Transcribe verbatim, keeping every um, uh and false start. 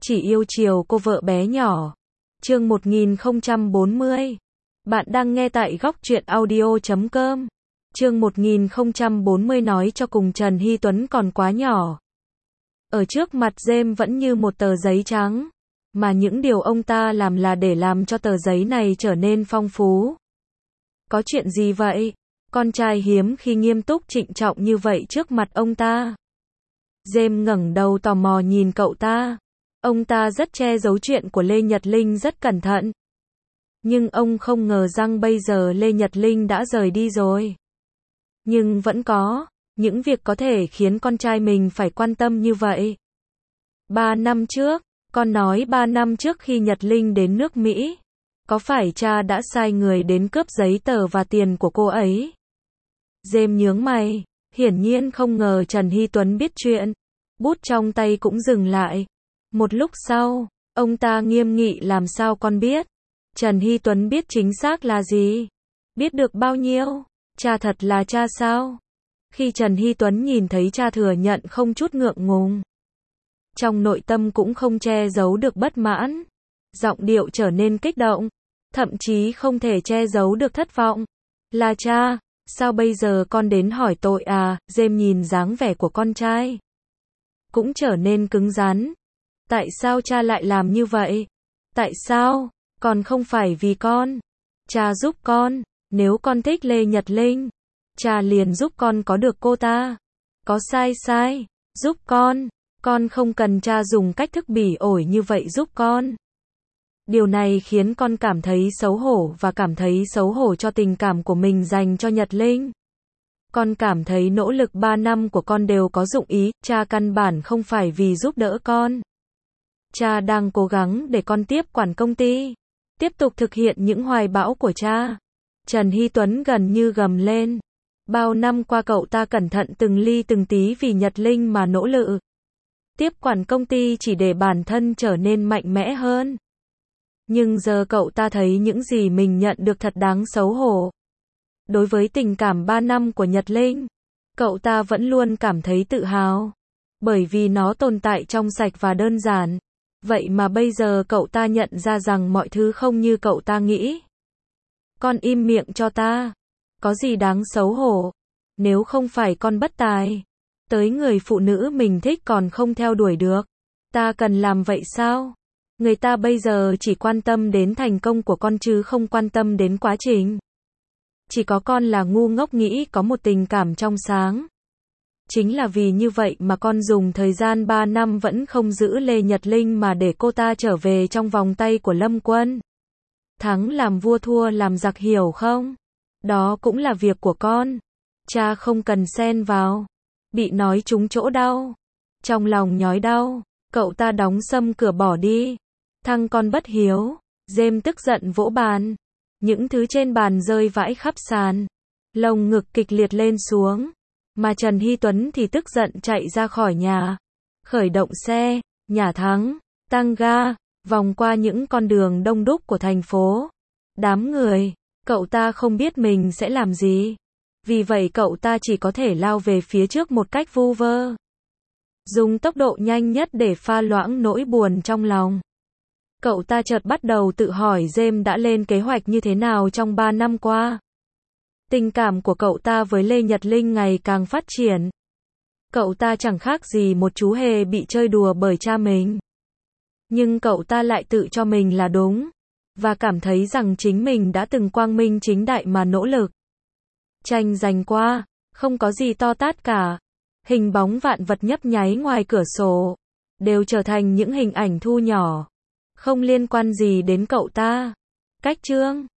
chỉ yêu chiều cô vợ bé nhỏ. Chương một nghìn không trăm bốn mươi. Bạn đang nghe tại góc truyện audio chấm com. Chương một nghìn không trăm bốn mươi nói cho cùng Trần Hy Tuấn còn quá nhỏ. Ở trước mặt James vẫn như một tờ giấy trắng, mà những điều ông ta làm là để làm cho tờ giấy này trở nên phong phú. Có chuyện gì vậy? Con trai hiếm khi nghiêm túc trịnh trọng như vậy trước mặt ông ta. James ngẩng đầu tò mò nhìn cậu ta. Ông ta rất che giấu chuyện của Lê Nhật Linh rất cẩn thận. Nhưng ông không ngờ rằng bây giờ Lê Nhật Linh đã rời đi rồi. Nhưng vẫn có những việc có thể khiến con trai mình phải quan tâm như vậy. Ba năm trước, con nói ba năm trước khi Nhật Linh đến nước Mỹ, có phải cha đã sai người đến cướp giấy tờ và tiền của cô ấy? James nhướng mày, hiển nhiên không ngờ Trần Hy Tuấn biết chuyện. Bút trong tay cũng dừng lại. Một lúc sau, ông ta nghiêm nghị, làm sao con biết? Trần Hy Tuấn biết chính xác là gì? Biết được bao nhiêu? Cha thật là cha sao? Khi Trần Hy Tuấn nhìn thấy cha thừa nhận không chút ngượng ngùng, trong nội tâm cũng không che giấu được bất mãn. Giọng điệu trở nên kích động, thậm chí không thể che giấu được thất vọng. Là cha, sao bây giờ con đến hỏi tội à? James nhìn dáng vẻ của con trai, cũng trở nên cứng rắn. Tại sao cha lại làm như vậy? Tại sao? Còn không phải vì con. Cha giúp con, nếu con thích Lê Nhật Linh, cha liền giúp con có được cô ta. Có sai sai, giúp con, con không cần cha dùng cách thức bỉ ổi như vậy giúp con. Điều này khiến con cảm thấy xấu hổ và cảm thấy xấu hổ cho tình cảm của mình dành cho Nhật Linh. Con cảm thấy nỗ lực ba năm của con đều có dụng ý, cha căn bản không phải vì giúp đỡ con. Cha đang cố gắng để con tiếp quản công ty, tiếp tục thực hiện những hoài bão của cha. Trần Hy Tuấn gần như gầm lên. Bao năm qua cậu ta cẩn thận từng ly từng tí vì Nhật Linh mà nỗ lực. Tiếp quản công ty chỉ để bản thân trở nên mạnh mẽ hơn. Nhưng giờ cậu ta thấy những gì mình nhận được thật đáng xấu hổ. Đối với tình cảm ba năm của Nhật Linh, cậu ta vẫn luôn cảm thấy tự hào. Bởi vì nó tồn tại trong sạch và đơn giản. Vậy mà bây giờ cậu ta nhận ra rằng mọi thứ không như cậu ta nghĩ. Con im miệng cho ta. Có gì đáng xấu hổ? Nếu không phải con bất tài, tới người phụ nữ mình thích còn không theo đuổi được, ta cần làm vậy sao? Người ta bây giờ chỉ quan tâm đến thành công của con chứ không quan tâm đến quá trình. Chỉ có con là ngu ngốc nghĩ có một tình cảm trong sáng. Chính là vì như vậy mà con dùng thời gian ba năm vẫn không giữ Lê Nhật Linh mà để cô ta trở về trong vòng tay của Lâm Quân. Thắng làm vua thua làm giặc, hiểu không? Đó cũng là việc của con. Cha không cần xen vào. Bị nói trúng chỗ đau. Trong lòng nhói đau, cậu ta đóng sầm cửa bỏ đi. Thằng con bất hiếu. James tức giận vỗ bàn. Những thứ trên bàn rơi vãi khắp sàn. Lồng ngực kịch liệt lên xuống. Mà Trần Hy Tuấn thì tức giận chạy ra khỏi nhà. Khởi động xe, nhả thắng, tăng ga, vòng qua những con đường đông đúc của thành phố. Đám người, cậu ta không biết mình sẽ làm gì. Vì vậy cậu ta chỉ có thể lao về phía trước một cách vu vơ. Dùng tốc độ nhanh nhất để pha loãng nỗi buồn trong lòng. Cậu ta chợt bắt đầu tự hỏi James đã lên kế hoạch như thế nào trong ba năm qua. Tình cảm của cậu ta với Lê Nhật Linh ngày càng phát triển. Cậu ta chẳng khác gì một chú hề bị chơi đùa bởi cha mình. Nhưng cậu ta lại tự cho mình là đúng. Và cảm thấy rằng chính mình đã từng quang minh chính đại mà nỗ lực. Tranh giành qua, không có gì to tát cả. Hình bóng vạn vật nhấp nháy ngoài cửa sổ, đều trở thành những hình ảnh thu nhỏ. Không liên quan gì đến cậu ta. Cách chương